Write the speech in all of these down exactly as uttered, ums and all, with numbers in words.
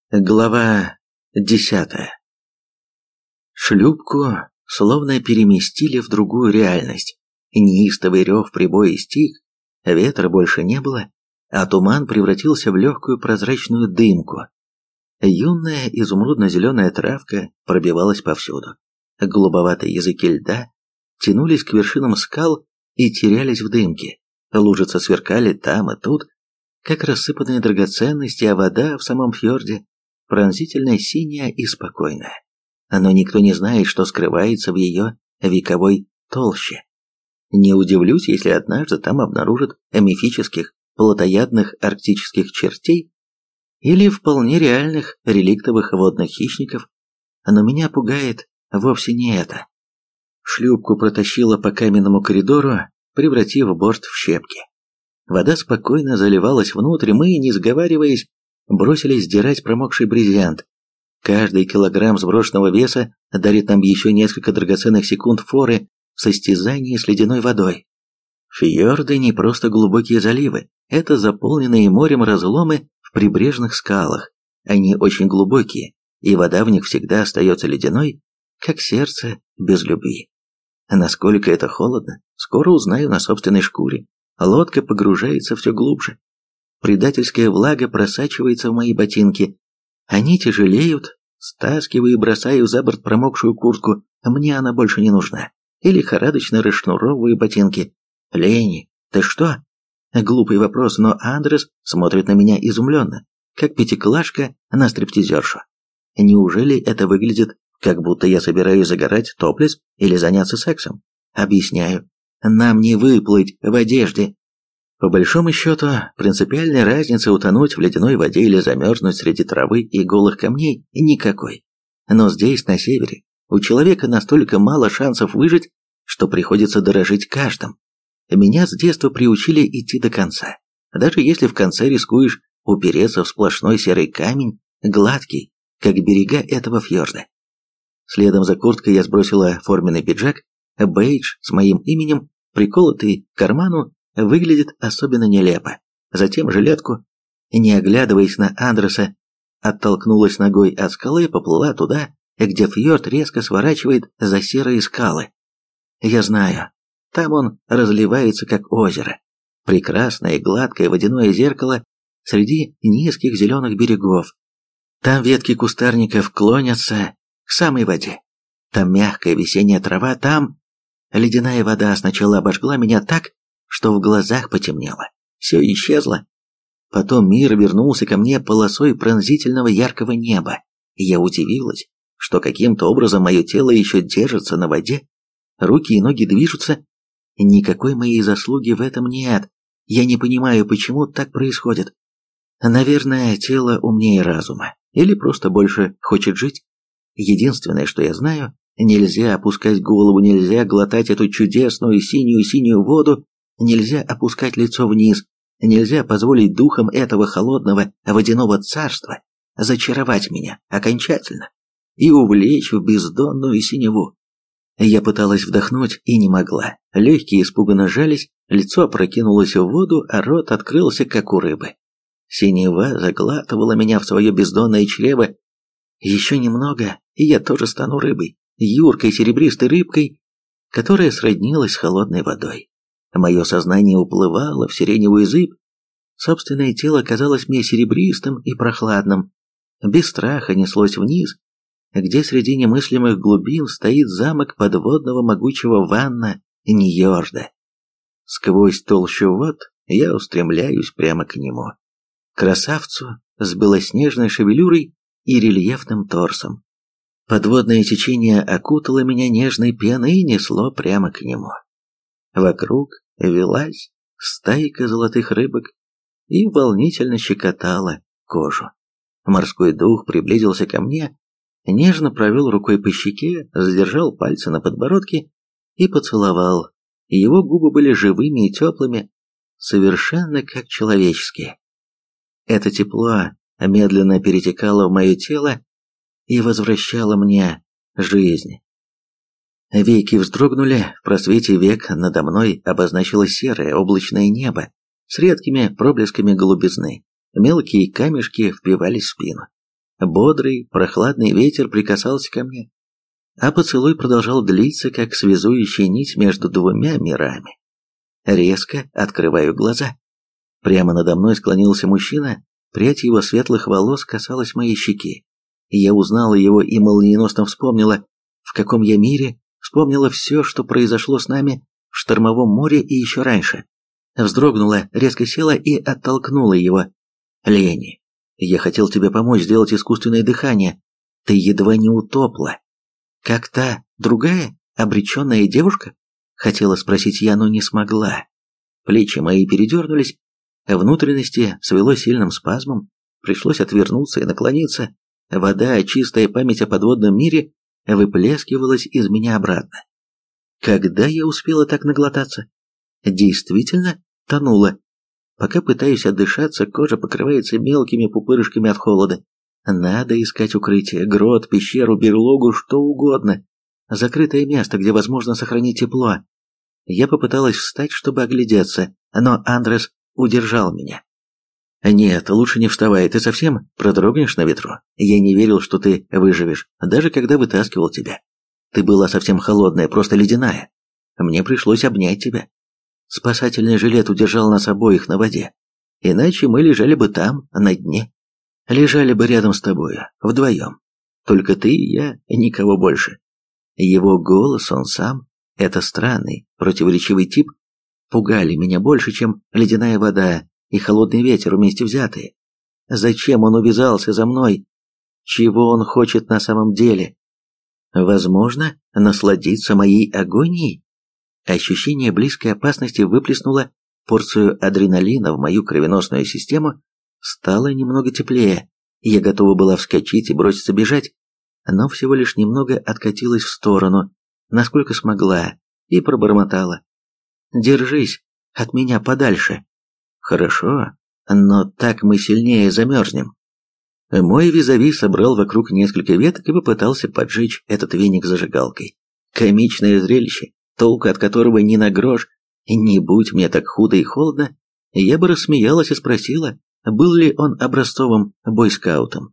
Глава десятая. Шлюпку словно переместили в другую реальность. Неистовый рев прибоя стих, ветра больше не было, а туман превратился в легкую прозрачную дымку. Юная изумрудно-зеленая травка пробивалась повсюду. Голубоватые языки льда тянулись к вершинам скал и терялись в дымке. Лужицы сверкали там и тут, как рассыпанные драгоценности, а вода в самом фьорде пронзительно синяя и спокойная. Но никто не знает, что скрывается в ее вековой толще. Не удивлюсь, если однажды там обнаружат мифических плотоядных арктических чертей или вполне реальных реликтовых водных хищников, но меня пугает вовсе не это. Шлюпку протащило по каменному коридору, превратив борт в щепки. Вода спокойно заливалась внутрь, мы, не сговариваясь, бросились сдирать промокший брезент. Каждый килограмм сброшенного веса дарит нам еще несколько драгоценных секунд форы в состязании с ледяной водой. Фьорды не просто глубокие заливы, это заполненные морем разломы в прибрежных скалах. Они очень глубокие, и вода в них всегда остается ледяной, как сердце без любви. Насколько это холодно, скоро узнаю на собственной шкуре. Лодка погружается все глубже. Предательская влага просачивается в мои ботинки. Они тяжелеют, стаскиваю и бросаю за борт промокшую куртку. Мне она больше не нужна. И лихорадочно расшнуровываю ботинки. Лени, ты что? Глупый вопрос, но Андрес смотрит на меня изумленно, как пятиклашка на стриптизершу. Неужели это выглядит, как будто я собираюсь загорать топлес или заняться сексом? Объясняю. Нам не выплыть в одежде. По большому счету, принципиальной разницы утонуть в ледяной воде или замерзнуть среди травы и голых камней никакой. Но здесь, на севере, у человека настолько мало шансов выжить, что приходится дорожить каждым. Меня с детства приучили идти до конца. Даже если в конце рискуешь упереться в сплошной серый камень, гладкий, как берега этого фьорда. Следом за курткой я сбросила форменный пиджак, бейдж с моим именем, приколотый к карману, выглядит особенно нелепо. Затем жилетку, не оглядываясь на Андреса, оттолкнулась ногой от скалы и поплыла туда, где фьорд резко сворачивает за серые скалы. Я знаю, там он разливается как озеро. Прекрасное и гладкое водяное зеркало среди низких зеленых берегов. Там ветки кустарников клонятся к самой воде. Там мягкая весенняя трава, там... Ледяная вода сначала обожгла меня так, что в глазах потемнело. Все исчезло. Потом мир вернулся ко мне полосой пронзительного яркого неба. Я удивилась, что каким-то образом мое тело еще держится на воде. Руки и ноги движутся. Никакой моей заслуги в этом нет. Я не понимаю, почему так происходит. Наверное, тело умнее разума. Или просто больше хочет жить. Единственное, что я знаю, нельзя опускать голову, нельзя глотать эту чудесную синюю-синюю воду, нельзя опускать лицо вниз, нельзя позволить духам этого холодного водяного царства зачаровать меня окончательно и увлечь в бездонную синеву. Я пыталась вдохнуть и не могла. Легкие испуганно сжались, лицо опрокинулось в воду, а рот открылся, как у рыбы. Синева заглатывала меня в свое бездонное чрево. Еще немного, и я тоже стану рыбой, юркой серебристой рыбкой, которая сроднилась с холодной водой. Мое сознание уплывало в сиреневую зыбь, собственное тело казалось мне серебристым и прохладным, без страха неслось вниз, где среди немыслимых глубин стоит замок подводного могучего Ванна Ньорда. Сквозь толщу вод я устремляюсь прямо к нему, красавцу с белоснежной шевелюрой и рельефным торсом. Подводное течение окутало меня нежной пеной и несло прямо к нему. Вокруг велась стайка золотых рыбок и волнительно щекотала кожу. Морской дух приблизился ко мне, нежно провел рукой по щеке, задержал пальцы на подбородке и поцеловал. Его губы были живыми и теплыми, совершенно как человеческие. Это тепло медленно перетекало в мое тело и возвращало мне жизнь. Веки вздрогнули, в просвете век надо мной обозначилось серое облачное небо с редкими проблесками голубизны. Мелкие камешки впивались в спину. Бодрый, прохладный ветер прикасался ко мне, а поцелуй продолжал длиться, как связующая нить между двумя мирами. Резко открываю глаза. Прямо надо мной склонился мужчина, прядь его светлых волос касалась моей щеки. Я узнала его и молниеносно вспомнила, в каком я мире, вспомнила все, что произошло с нами в штормовом море и еще раньше. Вздрогнула, резко села и оттолкнула его. «Лени, я хотел тебе помочь сделать искусственное дыхание. Ты едва не утопла». «Как та другая, обреченная девушка?» Хотела спросить я, но не смогла. Плечи мои передернулись, внутренности свело сильным спазмом, пришлось отвернуться и наклониться. Вода, чистая память о подводном мире, выплескивалась из меня обратно. Когда я успела так наглотаться? Действительно тонула. Пока пытаюсь отдышаться, кожа покрывается мелкими пупырышками от холода. Надо искать укрытие, грот, пещеру, берлогу, что угодно. Закрытое место, где возможно сохранить тепло. Я попыталась встать, чтобы оглядеться, но Андрес удержал меня. «Нет, лучше не вставай, ты совсем продрогнешь на ветру. Я не верил, что ты выживешь, даже когда вытаскивал тебя. Ты была совсем холодная, просто ледяная. Мне пришлось обнять тебя. Спасательный жилет удержал нас обоих на воде. Иначе мы лежали бы там, на дне. Лежали бы рядом с тобою, вдвоем. Только ты и я, никого больше». Его голос, он сам, это странный, противоречивый тип, пугали меня больше, чем ледяная вода и холодный ветер вместе взятые. Зачем он увязался за мной? Чего он хочет на самом деле? Возможно, насладиться моей агонией? Ощущение близкой опасности выплеснуло порцию адреналина в мою кровеносную систему, стало немного теплее, я готова была вскочить и броситься бежать, но всего лишь немного откатилась в сторону, насколько смогла, и пробормотала. «Держись от меня подальше». «Хорошо, но так мы сильнее замерзнем». Мой визави собрал вокруг несколько веток и попытался поджечь этот веник зажигалкой. Комичное зрелище, толку от которого ни на грош, не будь мне так худо и холодно, я бы рассмеялась и спросила, был ли он образцовым бойскаутом.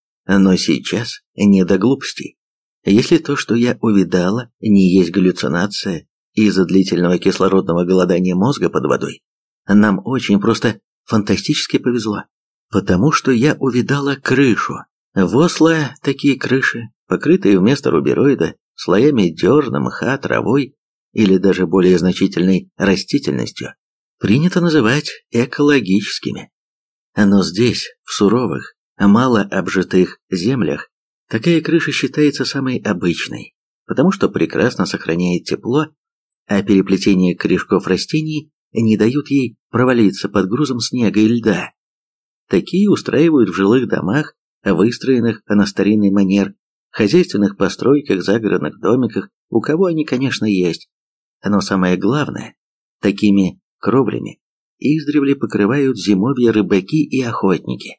Но сейчас не до глупостей. Если то, что я увидала, не есть галлюцинация из-за длительного кислородного голодания мозга под водой, нам очень просто фантастически повезло, потому что я увидала крышу. В Осло такие крыши, покрытые вместо рубероида слоями дерна, мха, травой или даже более значительной растительностью, принято называть экологическими. Но здесь, в суровых, мало обжитых землях, такая крыша считается самой обычной, потому что прекрасно сохраняет тепло, а переплетение корешков растений не дают ей провалиться под грузом снега и льда. Такие устраивают в жилых домах, выстроенных на старинный манер, хозяйственных постройках, загородных домиках, у кого они, конечно, есть. Но самое главное, такими кровлями издревле покрывают зимовья рыбаки и охотники.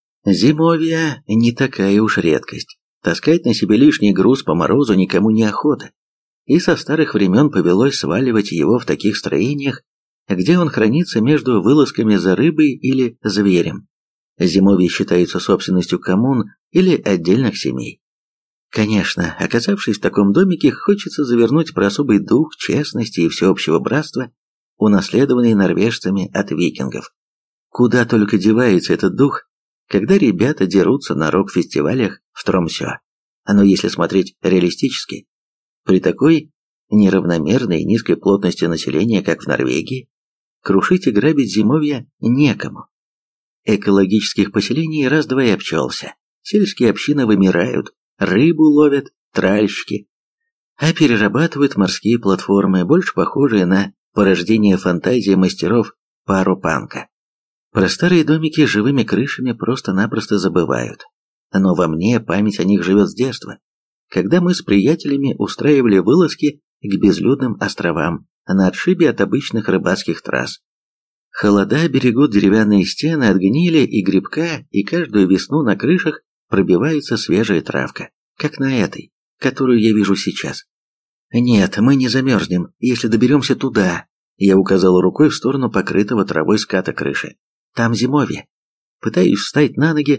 Зимовья не такая уж редкость. Таскать на себе лишний груз по морозу никому не охота. И со старых времен повелось сваливать его в таких строениях, где он хранится между вылазками за рыбой или зверем. Зимовья считаются собственностью коммун или отдельных семей. Конечно, оказавшись в таком домике, хочется завернуть про особый дух честности и всеобщего братства, унаследованный норвежцами от викингов. Куда только девается этот дух, когда ребята дерутся на рок-фестивалях в Тромсё. Но если смотреть реалистически, при такой неравномерной и низкой плотности населения, как в Норвегии, крушить и грабить зимовья некому. Экологических поселений раз-два и обчелся. Сельские общины вымирают, рыбу ловят тральщики, а перерабатывают морские платформы, больше похожие на порождение фантазии мастеров паропанка. Про старые домики с живыми крышами просто-напросто забывают. Но во мне память о них живет с детства, когда мы с приятелями устраивали вылазки к безлюдным островам на отшибе от обычных рыбацких трасс. Холода берегут деревянные стены от гнили и грибка, и каждую весну на крышах пробивается свежая травка, как на этой, которую я вижу сейчас. «Нет, мы не замерзнем, если доберемся туда», — я указал рукой в сторону покрытого травой ската крыши. «Там зимовье». Пытаюсь встать на ноги,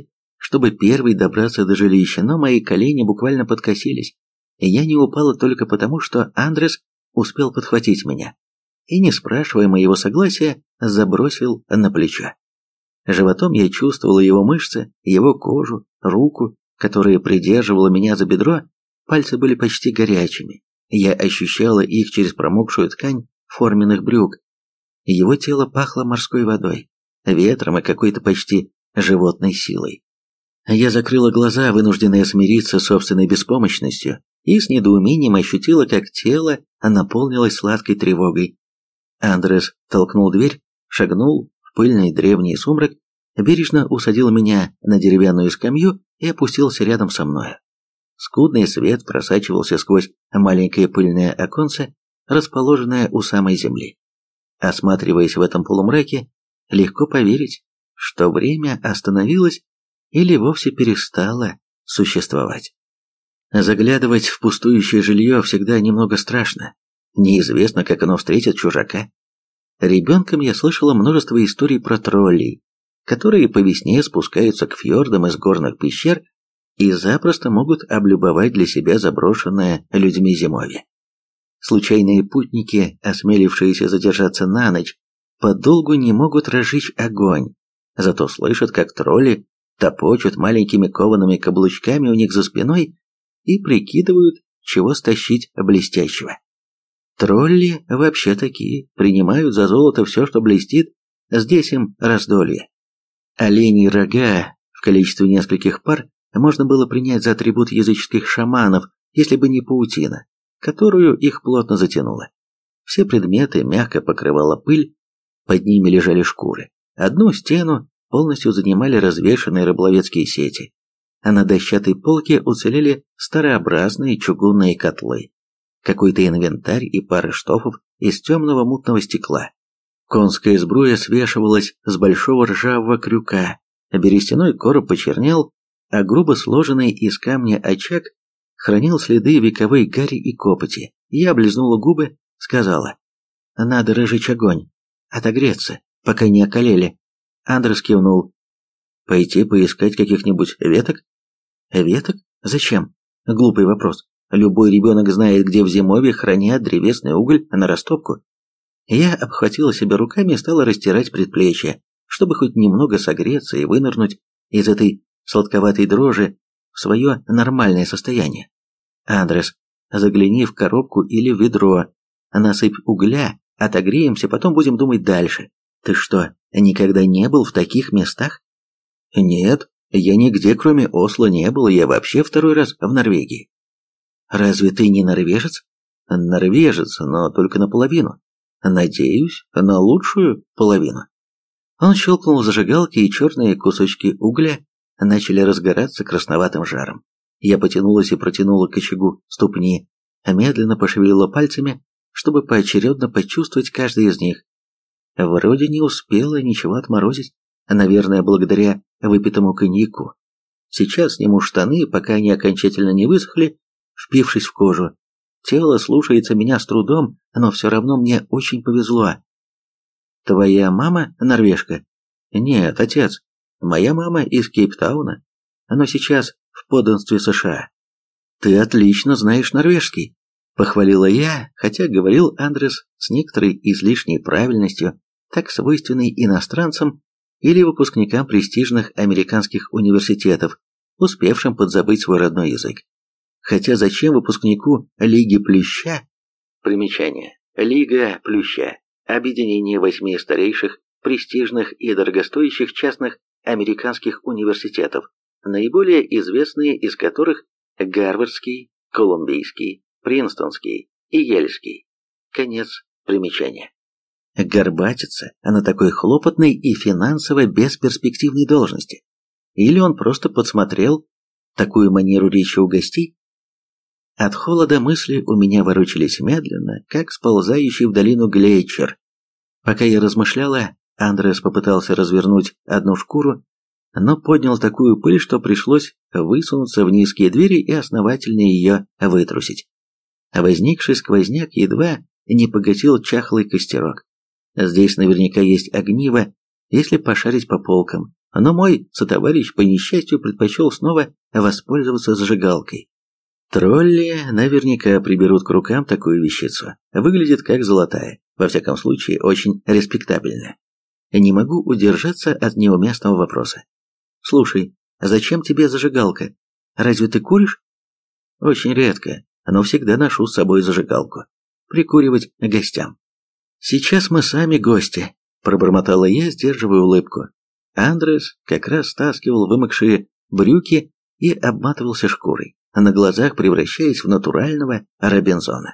чтобы первой добраться до жилища, но мои колени буквально подкосились. Я не упала только потому, что Андрес успел подхватить меня и, не спрашивая моего согласия, забросил на плечо. Животом я чувствовала его мышцы, его кожу, руку, которая придерживала меня за бедро, пальцы были почти горячими. Я ощущала их через промокшую ткань форменных брюк. Его тело пахло морской водой, ветром и какой-то почти животной силой. Я закрыла глаза, вынужденная смириться с собственной беспомощностью, и с недоумением ощутила, как тело наполнилось сладкой тревогой. Андрес толкнул дверь, шагнул в пыльный древний сумрак, бережно усадил меня на деревянную скамью и опустился рядом со мною. Скудный свет просачивался сквозь маленькое пыльное оконце, расположенное у самой земли. Осматриваясь в этом полумраке, легко поверить, что время остановилось или вовсе перестало существовать. Заглядывать в пустующее жилье всегда немного страшно. Неизвестно, как оно встретит чужака. Ребенком я слышала множество историй про троллей, которые по весне спускаются к фьордам из горных пещер и запросто могут облюбовать для себя заброшенное людьми зимовье. Случайные путники, осмелившиеся задержаться на ночь, подолгу не могут разжечь огонь, зато слышат, как тролли топочут маленькими коваными каблучками у них за спиной и прикидывают, чего стащить блестящего. Тролли вообще такие, принимают за золото все, что блестит, здесь им раздолье. Оленьи рога в количестве нескольких пар можно было принять за атрибут языческих шаманов, если бы не паутина, которую их плотно затянуло. Все предметы мягко покрывала пыль, под ними лежали шкуры. Одну стену полностью занимали развешанные рыболовецкие сети, а на дощатой полке уцелели старообразные чугунные котлы, какой-то инвентарь и пара штофов из темного мутного стекла. Конская сбруя свешивалась с большого ржавого крюка, берестяной короб почернел, а грубо сложенный из камня очаг хранил следы вековой гари и копоти. Я облизнула губы, сказала: «Надо разжечь огонь, отогреться, пока не околели». Андрес кивнул. «Пойти поискать каких-нибудь веток?» «Веток? Зачем?» Глупый вопрос. Любой ребенок знает, где в зимовье хранят древесный уголь на растопку. Я обхватила себя руками и стала растирать предплечья, чтобы хоть немного согреться и вынырнуть из этой сладковатой дрожи в свое нормальное состояние. «Андрес, загляни в коробку или в ведро, насыпь угля, отогреемся, потом будем думать дальше. Ты что, никогда не был в таких местах?» «Нет, я нигде, кроме Осло, не был, я вообще второй раз в Норвегии». «Разве ты не норвежец?» «Норвежец, но только наполовину. Надеюсь, на лучшую половину». Он щелкнул зажигалки, и черные кусочки угля начали разгораться красноватым жаром. Я потянулась и протянула к очагу ступни, медленно пошевелила пальцами, чтобы поочередно почувствовать каждый из них. Вроде не успела ничего отморозить, наверное, благодаря выпитому коньяку. Сейчас сниму штаны, пока они окончательно не высохли, впившись в кожу. Тело слушается меня с трудом, но все равно мне очень повезло. «Твоя мама норвежка?» «Нет, отец. Моя мама из Кейптауна, но сейчас в подданстве США». «Ты отлично знаешь норвежский», — похвалила я, хотя говорил Андрес с некоторой излишней правильностью, так свойственной иностранцам или выпускникам престижных американских университетов, успевшим подзабыть свой родной язык. Хотя зачем выпускнику Лиги Плюща? Примечание. Лига Плюща. Объединение восьми старейших, престижных и дорогостоящих частных американских университетов, наиболее известные из которых Гарвардский, Колумбийский, Принстонский и Ельский. Конец примечания. Горбатиться на такой хлопотной и финансово бесперспективной должности. Или он просто подсмотрел такую манеру речи у гостей? От холода мысли у меня ворочались медленно, как сползающий в долину глейчер. Пока я размышляла, Андрес попытался развернуть одну шкуру, но поднял такую пыль, что пришлось высунуться в низкие двери и основательно ее вытрусить. Возникший сквозняк едва не погасил чахлый костерок. Здесь наверняка есть огниво, если пошарить по полкам, но мой сотоварищ по несчастью предпочел снова воспользоваться зажигалкой. Тролли наверняка приберут к рукам такую вещицу. Выглядит как золотая, во всяком случае очень респектабельно. Не могу удержаться от неуместного вопроса. Слушай, а зачем тебе зажигалка? Разве ты куришь? Очень редко, но всегда ношу с собой зажигалку. Прикуривать гостям. Сейчас мы сами гости, пробормотала я, сдерживая улыбку. Андрес как раз стаскивал вымокшие брюки и обматывался шкурой, на глазах превращаясь в натурального Робинзона.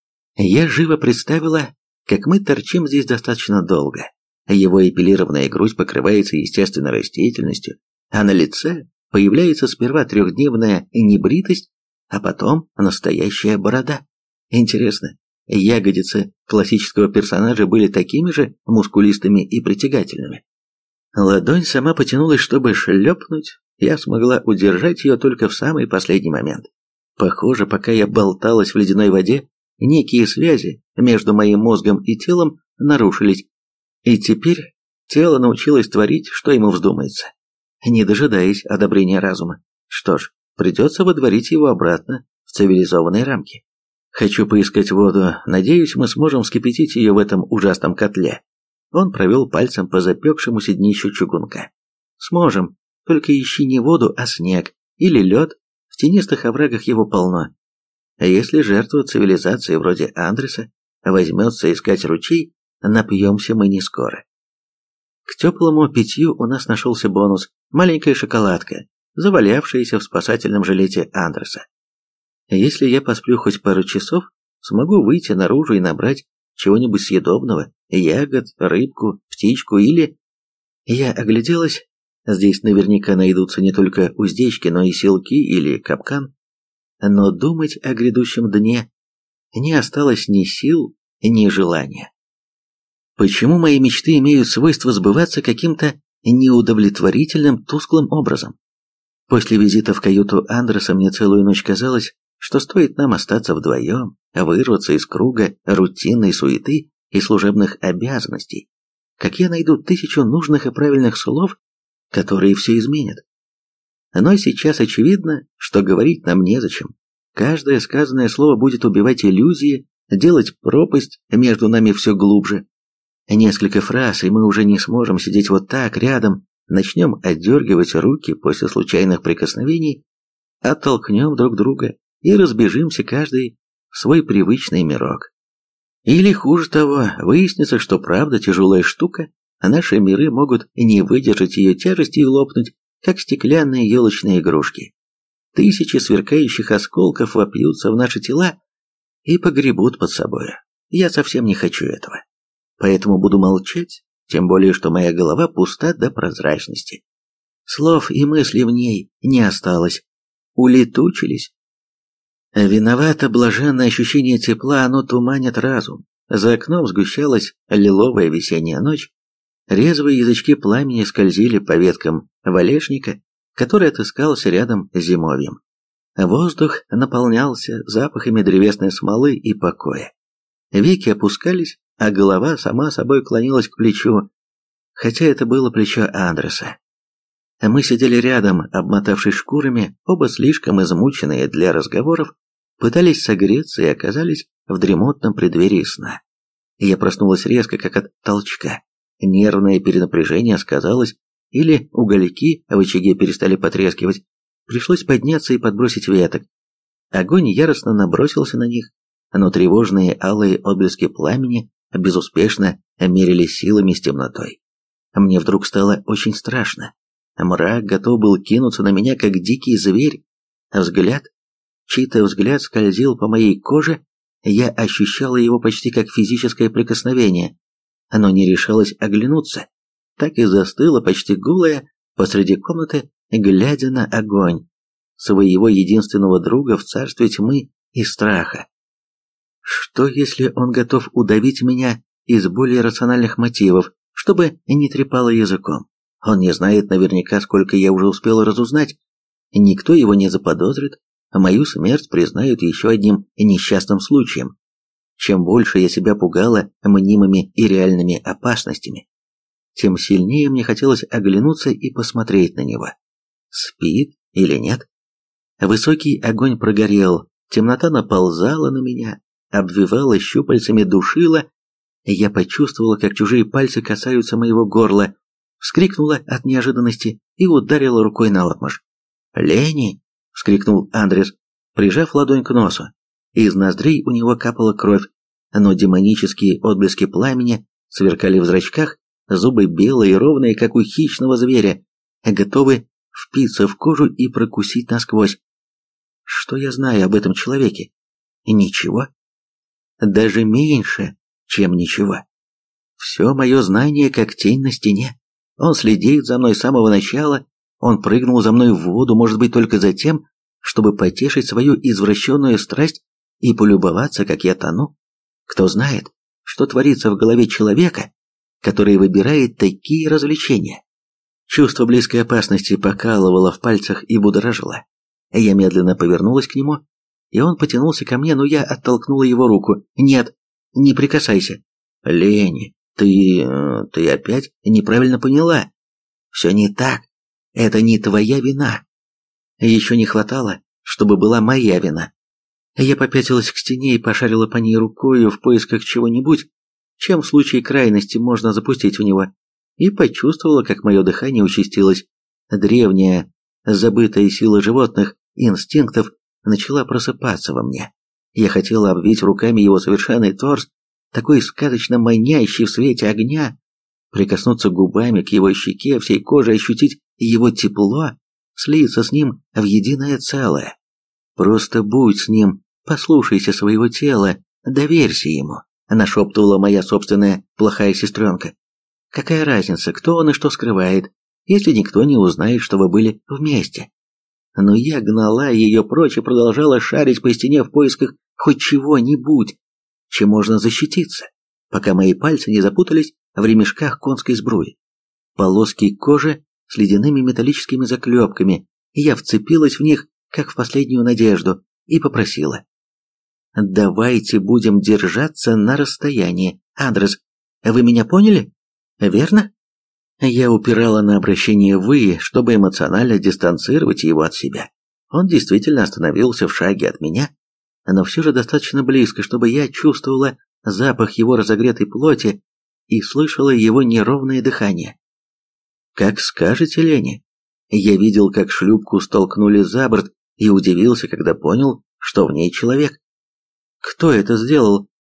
Я живо представила, как мы торчим здесь достаточно долго. Его эпилированная грудь покрывается естественной растительностью, а на лице появляется сперва трехдневная небритость, а потом настоящая борода. Интересно, ягодицы классического персонажа были такими же мускулистыми и притягательными? Ладонь сама потянулась, чтобы шлепнуть, я смогла удержать ее только в самый последний момент. Похоже, пока я болталась в ледяной воде, некие связи между моим мозгом и телом нарушились, и теперь тело научилось творить, что ему вздумается, не дожидаясь одобрения разума. Что ж, придется водворить его обратно в цивилизованные рамки. Хочу поискать воду, надеюсь, мы сможем вскипятить ее в этом ужасном котле. Он провел пальцем по запекшемуся днищу чугунка. Сможем, только ищи не воду, а снег или лед, в тенистых оврагах его полно. А если жертва цивилизации вроде Андреса возьмется искать ручей, напьемся мы не скоро. К теплому питью у нас нашелся бонус – маленькая шоколадка, завалявшаяся в спасательном жилете Андреса. Если я посплю хоть пару часов, смогу выйти наружу и набрать чего-нибудь съедобного, ягод, рыбку, птичку или... Я огляделась, здесь наверняка найдутся не только уздечки, но и селки или капкан. Но думать о грядущем дне не осталось ни сил, ни желания. Почему мои мечты имеют свойство сбываться каким-то неудовлетворительным, тусклым образом? После визита в каюту Андреса мне целую ночь казалось, что стоит нам остаться вдвоем, вырваться из круга рутинной суеты и служебных обязанностей, как я найду тысячу нужных и правильных слов, которые все изменят. Но сейчас очевидно, что говорить нам незачем. Каждое сказанное слово будет убивать иллюзии, делать пропасть между нами все глубже. Несколько фраз, и мы уже не сможем сидеть вот так рядом, начнем отдергивать руки после случайных прикосновений, оттолкнем друг друга и разбежимся каждый в свой привычный мирок. Или хуже того, выяснится, что правда тяжелая штука, а наши миры могут не выдержать ее тяжести и лопнуть, как стеклянные елочные игрушки. Тысячи сверкающих осколков вопьются в наши тела и погребут под собой. Я совсем не хочу этого. Поэтому буду молчать, тем более, что моя голова пуста до прозрачности. Слов и мыслей в ней не осталось, улетучились. Виновато блаженное ощущение тепла, оно туманит разум. За окном сгущалась лиловая весенняя ночь. Резвые язычки пламени скользили по веткам валежника, который отыскался рядом с зимовьем. Воздух наполнялся запахами древесной смолы и покоя. Веки опускались, а голова сама собой клонилась к плечу, хотя это было плечо Андреса. Мы сидели рядом, обмотавшись шкурами, оба слишком измученные для разговоров, пытались согреться и оказались в дремотном преддверии сна. Я проснулась резко, как от толчка. Нервное перенапряжение сказалось, или угольки в очаге перестали потрескивать. Пришлось подняться и подбросить веток. Огонь яростно набросился на них, но тревожные алые отблески пламени безуспешно мерились силами с темнотой. Мне вдруг стало очень страшно. Мрак готов был кинуться на меня, как дикий зверь. Взгляд, чей-то взгляд скользил по моей коже, я ощущала его почти как физическое прикосновение, но не решалась оглянуться, так и застыла почти голая посреди комнаты, глядя на огонь, своего единственного друга в царстве тьмы и страха. Что, если он готов удавить меня из более рациональных мотивов, чтобы не трепало языком? Он не знает наверняка, сколько я уже успел разузнать. Никто его не заподозрит, а мою смерть признают еще одним несчастным случаем. Чем больше я себя пугала мнимыми и реальными опасностями, тем сильнее мне хотелось оглянуться и посмотреть на него. Спит или нет? Высокий огонь прогорел, темнота наползала на меня, обвивала щупальцами, душила. Я почувствовала, как чужие пальцы касаются моего горла, вскрикнула от неожиданности и ударила рукой наотмашь. «Лени!» — вскрикнул Андрес, прижав ладонь к носу. Из ноздрей у него капала кровь, но демонические отблески пламени сверкали в зрачках, зубы белые и ровные, как у хищного зверя, готовы впиться в кожу и прокусить насквозь. Что я знаю об этом человеке? Ничего. Даже меньше, чем ничего. Все мое знание как тень на стене. Он следит за мной с самого начала, он прыгнул за мной в воду, может быть, только за тем, чтобы потешить свою извращенную страсть и полюбоваться, как я тону. Кто знает, что творится в голове человека, который выбирает такие развлечения. Чувство близкой опасности покалывало в пальцах и будоражило. Я медленно повернулась к нему, и он потянулся ко мне, но я оттолкнула его руку. «Нет, не прикасайся». «Лени, ты... ты опять неправильно поняла. Все не так. Это не твоя вина. Еще не хватало, чтобы была моя вина». Я попятилась к стене и пошарила по ней рукою в поисках чего-нибудь, чем в случае крайности можно запустить в него, и почувствовала, как мое дыхание участилось. Древняя, забытая сила животных, инстинктов, начала просыпаться во мне. Я хотела обвить руками его совершенный торс, такой сказочно манящий в свете огня, прикоснуться губами к его щеке, всей кожей ощутить его тепло, слиться с ним в единое целое. «Просто будь с ним, послушайся своего тела, доверься ему», нашептывала моя собственная плохая сестренка. «Какая разница, кто он и что скрывает, если никто не узнает, что вы были вместе?» Но я гнала ее прочь и продолжала шарить по стене в поисках хоть чего-нибудь, чем можно защититься, пока мои пальцы не запутались в ремешках конской сбруи. Полоски кожи с ледяными металлическими заклепками, и я вцепилась в них, как в последнюю надежду, и попросила: «Давайте будем держаться на расстоянии. Андрес, вы меня поняли? Верно?» Я упирала на обращение «вы», чтобы эмоционально дистанцировать его от себя. Он действительно остановился в шаге от меня, но все же достаточно близко, чтобы я чувствовала запах его разогретой плоти и слышала его неровное дыхание. «Как скажете, Лени». Я видел, как шлюпку столкнули за борт, и удивился, когда понял, что в ней человек. «Кто это сделал?»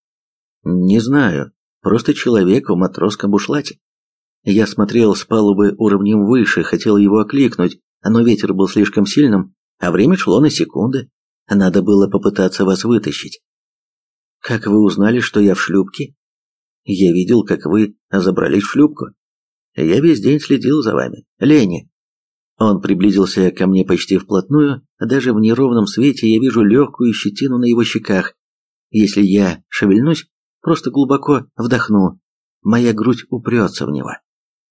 «Не знаю, просто человек в матросском бушлате». Я смотрел с палубы уровнем выше, хотел его окликнуть, но ветер был слишком сильным, а время шло на секунды. Надо было попытаться вас вытащить. «Как вы узнали, что я в шлюпке?» «Я видел, как вы забрались в шлюпку. Я весь день следил за вами, Лени». Он приблизился ко мне почти вплотную, даже в неровном свете я вижу легкую щетину на его щеках. Если я шевельнусь, просто глубоко вдохну, моя грудь упрется в него.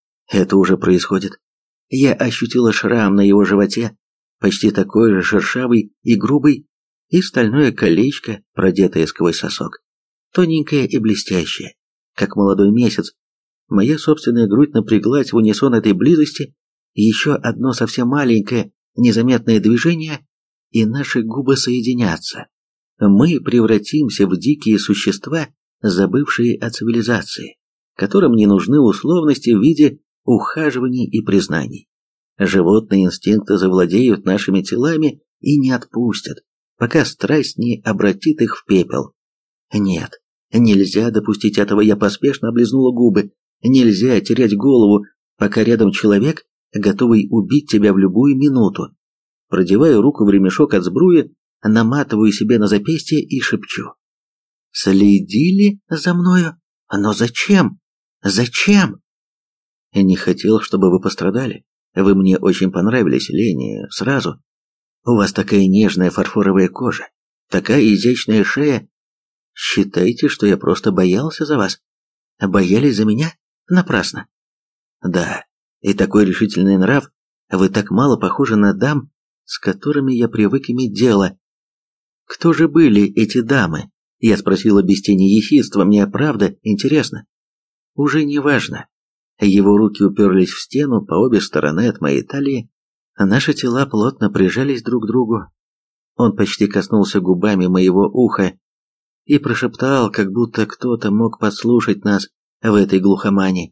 Это уже происходит. Я ощутила шрам на его животе, почти такой же шершавый и грубый, и стальное колечко, продетое сквозь сосок, тоненькое и блестящее, как молодой месяц. Моя собственная грудь напряглась в унисон этой близости, еще одно совсем маленькое, незаметное движение, и наши губы соединятся. Мы превратимся в дикие существа, забывшие о цивилизации, которым не нужны условности в виде ухаживаний и признаний. Животные инстинкты завладеют нашими телами и не отпустят, пока страсть не обратит их в пепел. Нет, нельзя допустить этого, я поспешно облизнула губы. Нельзя терять голову, пока рядом человек, готовый убить тебя в любую минуту. Продеваю руку в ремешок от сбруи, наматываю себе на запястье и шепчу: «Следили за мною? Но зачем? Зачем?» «Не хотел, чтобы вы пострадали. Вы мне очень понравились, Лени, сразу. У вас такая нежная фарфоровая кожа, такая изящная шея. Считайте, что я просто боялся за вас. Боялись за меня? Напрасно». «Да, и такой решительный нрав. Вы так мало похожи на дам, с которыми я привык иметь дело». «Кто же были эти дамы?» Я спросила без тени ехидства, мне правда интересно. «Уже не важно. Его руки уперлись в стену по обе стороны от моей талии, наши тела плотно прижались друг к другу. Он почти коснулся губами моего уха и прошептал, как будто кто-то мог подслушать нас в этой глухомане.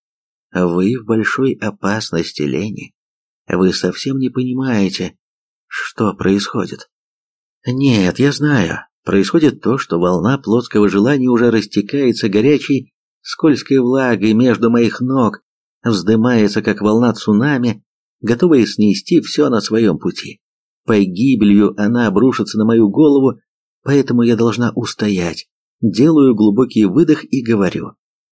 «Вы в большой опасности, Лени. Вы совсем не понимаете, что происходит». «Нет, я знаю. Происходит то, что волна плотского желания уже растекается горячей, скользкой влагой между моих ног, вздымается, как волна цунами, готовая снести все на своем пути. Погибелью она обрушится на мою голову, поэтому я должна устоять. Делаю глубокий выдох и говорю.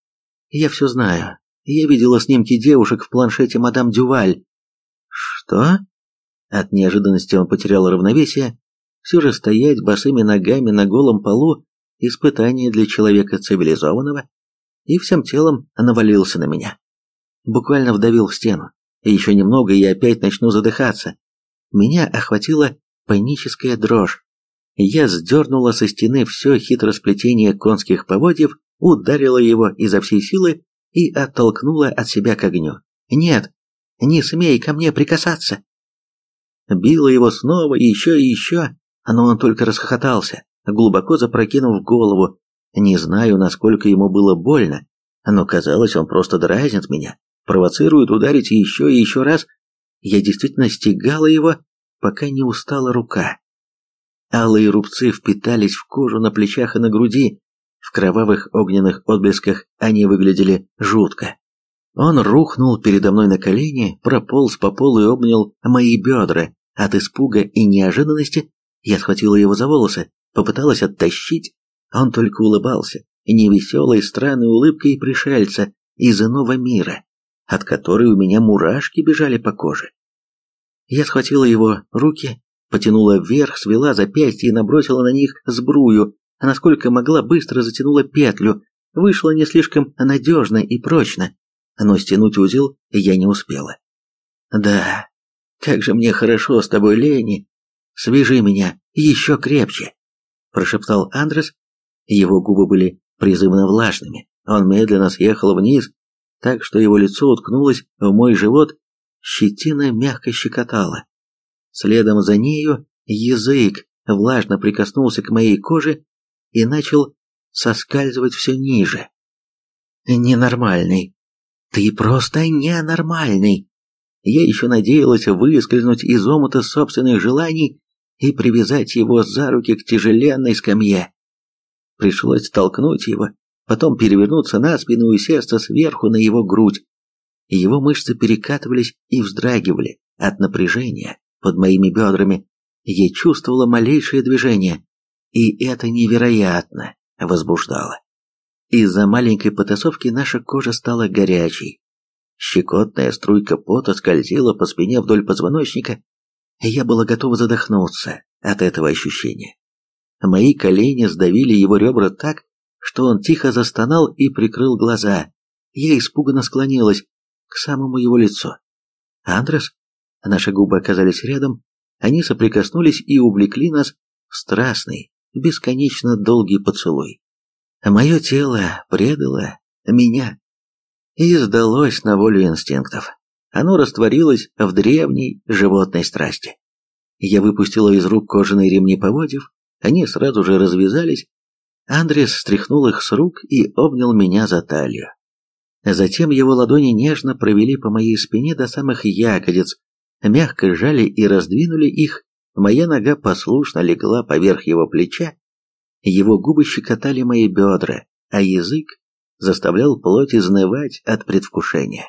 Я все знаю. Я видела снимки девушек в планшете мадам Дюваль». «Что?» От неожиданности он потерял равновесие. Все же стоять босыми ногами на голом полу – испытание для человека цивилизованного, и всем телом навалился на меня. Буквально вдавил в стену. Еще немного, и я опять начну задыхаться. Меня охватила паническая дрожь. Я сдернула со стены все хитросплетение конских поводьев, ударила его изо всей силы и оттолкнула от себя к огню. «Нет, не смей ко мне прикасаться!» Била его снова, еще и еще, но он только расхохотался, глубоко запрокинув голову. Не знаю, насколько ему было больно, но казалось, он просто дразнит меня, провоцирует ударить еще и еще раз. Я действительно стегала его, пока не устала рука. Алые рубцы впитались в кожу на плечах и на груди. В кровавых огненных отблесках они выглядели жутко. Он рухнул передо мной на колени, прополз по полу и обнял мои бедра. От испуга и неожиданности я схватила его за волосы, попыталась оттащить. Он только улыбался, невеселой странной улыбкой пришельца из иного мира, от которой у меня мурашки бежали по коже. Я схватила его руки, потянула вверх, свела запястья и набросила на них сбрую, насколько могла, быстро затянула петлю. Вышло не слишком надежно и прочно, но стянуть узел я не успела. «Да, как же мне хорошо с тобой, Лени! Свяжи меня еще крепче!» – прошептал Андрес. Его губы были призывно влажными. Он медленно съехал вниз, так что его лицо уткнулось в мой живот, щетина мягко щекотала. Следом за нею язык влажно прикоснулся к моей коже и начал соскальзывать все ниже. «Ненормальный! Ты просто ненормальный!» Я еще надеялась выскользнуть из омута собственных желаний и привязать его за руки к тяжеленной скамье. Пришлось толкнуть его, потом перевернуться на спину и усесться сверху на его грудь. Его мышцы перекатывались и вздрагивали от напряжения под моими бедрами. Я чувствовала малейшее движение, и это невероятно возбуждало. Из-за маленькой потасовки наша кожа стала горячей. Щекотная струйка пота скользила по спине вдоль позвоночника, и я была готова задохнуться от этого ощущения. Мои колени сдавили его ребра так, что он тихо застонал и прикрыл глаза. Я испуганно склонилась к самому его лицу. «Андрес?» Наши губы оказались рядом, они соприкоснулись и увлекли нас в страстный, бесконечно долгий поцелуй. Мое тело предало меня и сдалось на волю инстинктов. Оно растворилось в древней животной страсти. Я выпустила из рук кожаные ремни поводьев, они сразу же развязались. Андрес стряхнул их с рук и обнял меня за талию. Затем его ладони нежно провели по моей спине до самых ягодиц, мягко сжали и раздвинули их. Моя нога послушно легла поверх его плеча, его губы щекотали мои бедра, а язык заставлял плоть изнывать от предвкушения.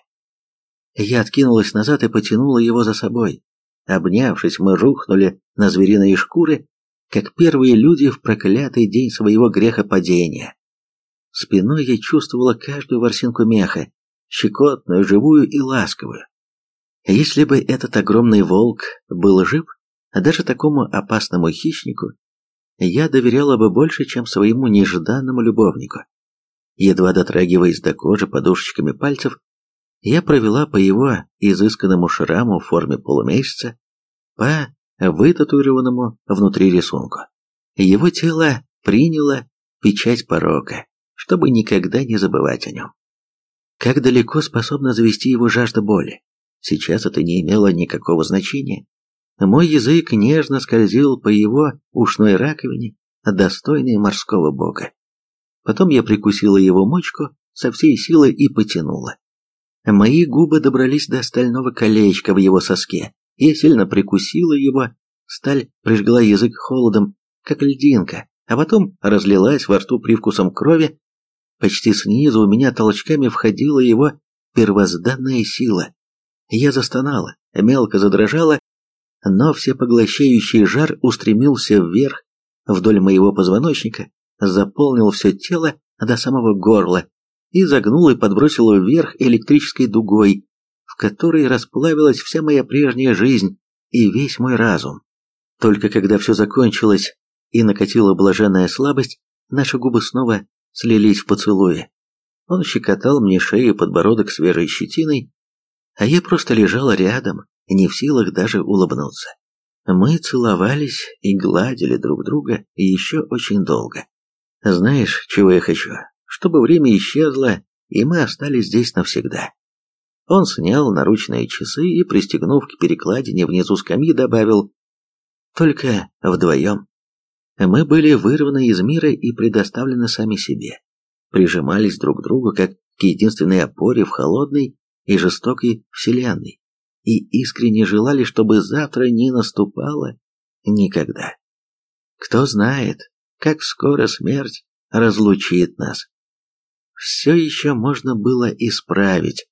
Я откинулась назад и потянула его за собой. Обнявшись, мы рухнули на звериные шкуры, как первые люди в проклятый день своего грехопадения. Спиной я чувствовала каждую ворсинку меха, щекотную, живую и ласковую. Если бы этот огромный волк был жив, даже такому опасному хищнику, я доверяла бы больше, чем своему нежданному любовнику. Едва дотрагиваясь до кожи подушечками пальцев, я провела по его изысканному шраму в форме полумесяца, по вытатуированному внутри рисунку. Его тело приняло печать порока, чтобы никогда не забывать о нем. Как далеко способна завести его жажда боли? Сейчас это не имело никакого значения. Мой язык нежно скользил по его ушной раковине, достойной морского бога. Потом я прикусила его мочку со всей силы и потянула. Мои губы добрались до стального колечка в его соске. Я сильно прикусила его, сталь прижгла язык холодом, как льдинка, а потом разлилась во рту привкусом крови. Почти снизу у меня толчками входила его первозданная сила. Я застонала, мелко задрожала, но всепоглощающий жар устремился вверх, вдоль моего позвоночника, заполнил все тело до самого горла и загнул и подбросил вверх электрической дугой, в которой расплавилась вся моя прежняя жизнь и весь мой разум. Только когда все закончилось и накатила блаженная слабость, наши губы снова слились в поцелуе. Он щекотал мне шею и подбородок свежей щетиной, а я просто лежала рядом, не в силах даже улыбнуться. Мы целовались и гладили друг друга еще очень долго. Знаешь, чего я хочу? Чтобы время исчезло, и мы остались здесь навсегда. Он снял наручные часы и, пристегнув к перекладине внизу скамьи, добавил: «Только вдвоем». Мы были вырваны из мира и предоставлены сами себе. Прижимались друг к другу, как к единственной опоре в холодной и жестокой вселенной, и искренне желали, чтобы завтра не наступало никогда. Кто знает, как скоро смерть разлучит нас. Все еще можно было исправить.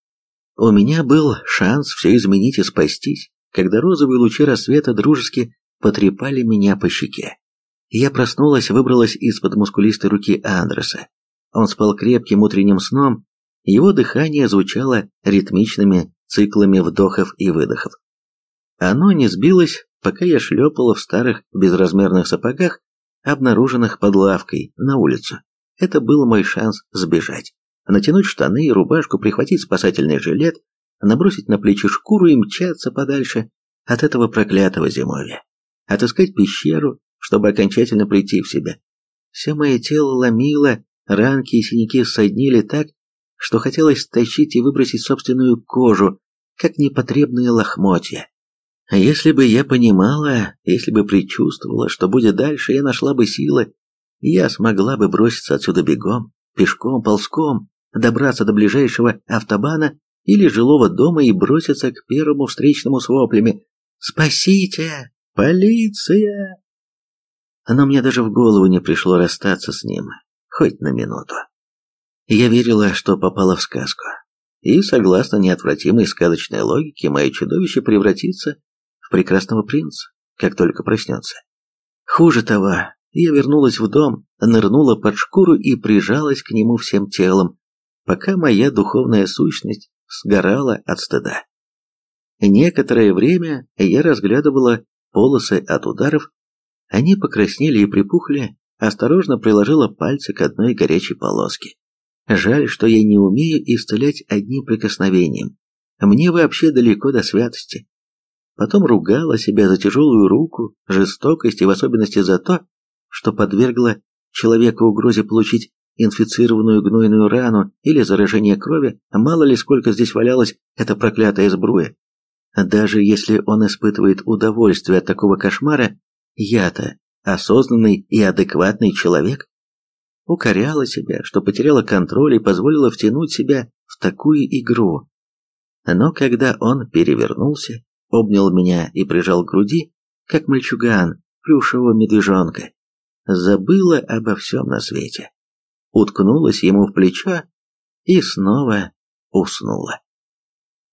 У меня был шанс все изменить и спастись, когда розовые лучи рассвета дружески потрепали меня по щеке. Я проснулась, выбралась из-под мускулистой руки Андреса. Он спал крепким утренним сном, его дыхание звучало ритмичными циклами вдохов и выдохов. Оно не сбилось, пока я шлепала в старых безразмерных сапогах, обнаруженных под лавкой, на улицу. Это был мой шанс сбежать. Натянуть штаны и рубашку, прихватить спасательный жилет, набросить на плечи шкуру и мчаться подальше от этого проклятого зимовья. Отыскать пещеру, чтобы окончательно прийти в себя. Все мое тело ломило, ранки и синяки ссаднили так, что хотелось стащить и выбросить собственную кожу, как непотребные лохмотья. Если бы я понимала, если бы предчувствовала, что будет дальше, я нашла бы силы, я смогла бы броситься отсюда бегом, пешком, ползком, добраться до ближайшего автобана или жилого дома и броситься к первому встречному с воплями: «Спасите! Полиция!» Но мне даже в голову не пришло расстаться с ним, хоть на минуту. Я верила, что попала в сказку, и, согласно неотвратимой сказочной логике, мое чудовище превратится в прекрасного принца, как только проснется. Хуже того, я вернулась в дом, нырнула под шкуру и прижалась к нему всем телом, пока моя духовная сущность сгорала от стыда. Некоторое время я разглядывала полосы от ударов, они покраснели и припухли, осторожно приложила пальцы к одной горячей полоске. Жаль, что я не умею исцелять одним прикосновением. Мне вообще далеко до святости. Потом ругала себя за тяжелую руку, жестокость и в особенности за то, что подвергла человека угрозе получить инфицированную гнойную рану или заражение крови, мало ли сколько здесь валялась эта проклятая сбруя. Даже если он испытывает удовольствие от такого кошмара, я-то осознанный и адекватный человек. Укоряла себя, что потеряла контроль и позволила втянуть себя в такую игру. Но когда он перевернулся, обнял меня и прижал к груди, как мальчуган плюшевого медвежонка, забыла обо всем на свете, уткнулась ему в плечо и снова уснула.